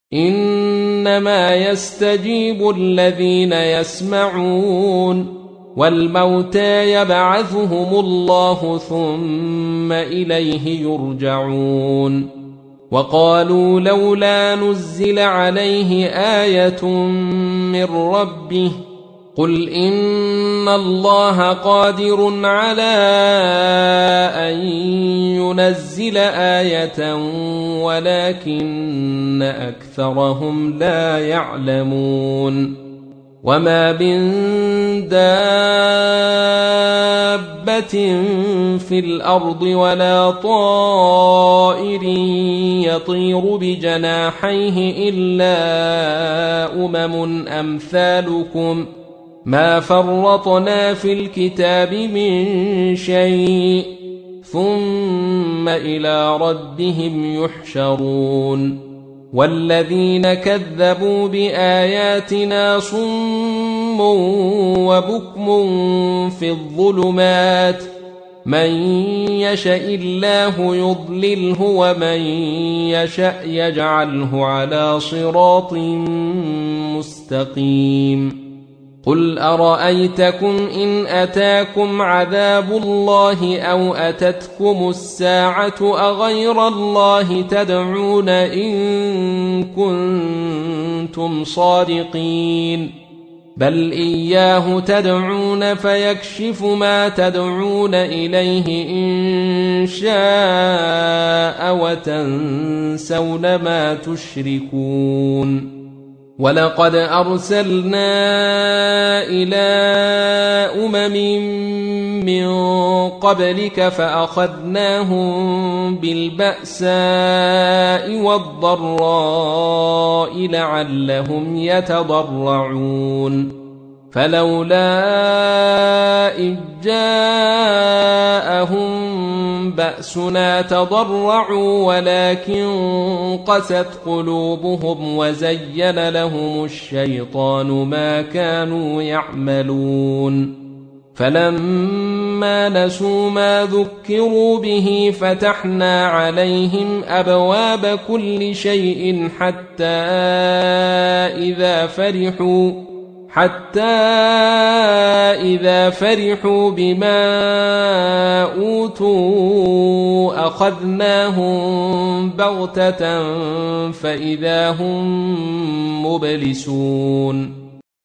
إنما يستجيب الذين يسمعون والموتى يبعثهم الله ثم إليه يرجعون وقالوا لولا نزل عليه آية من ربه قل إن الله قادر على أن ينزل آية ولكن أكثرهم لا يعلمون وما من دابة في الأرض ولا طائر يطير بجناحيه إلا أمثالكم ما فرطنا في الكتاب من شيء ثم إلى ربهم يحشرون والذين كذبوا بآياتنا صم وبكم في الظلمات من يشاء الله يضلله ومن يشاء يجعله على صراط مستقيم قل أرأيتكم إن أتاكم عذاب الله أو أتتكم الساعة أغير الله تدعون إن كنتم صادقين بل إياه تدعون فيكشف ما تدعون إليه إن شاء وتنسون ما تشركون ولقد أرسلنا إلى من قبلك فأخذناهم بالبأساء والضراء لعلهم يتضرعون فلولا إذ جاءهم بأسنا تضرعوا ولكن قست قلوبهم وزين لهم الشيطان ما كانوا يعملون فلما نسوا ما ذكروا به فتحنا عليهم أبواب كل شيء حتى إذا فرحوا بما أوتوا أخذناهم بغتة فإذا هم مبلسون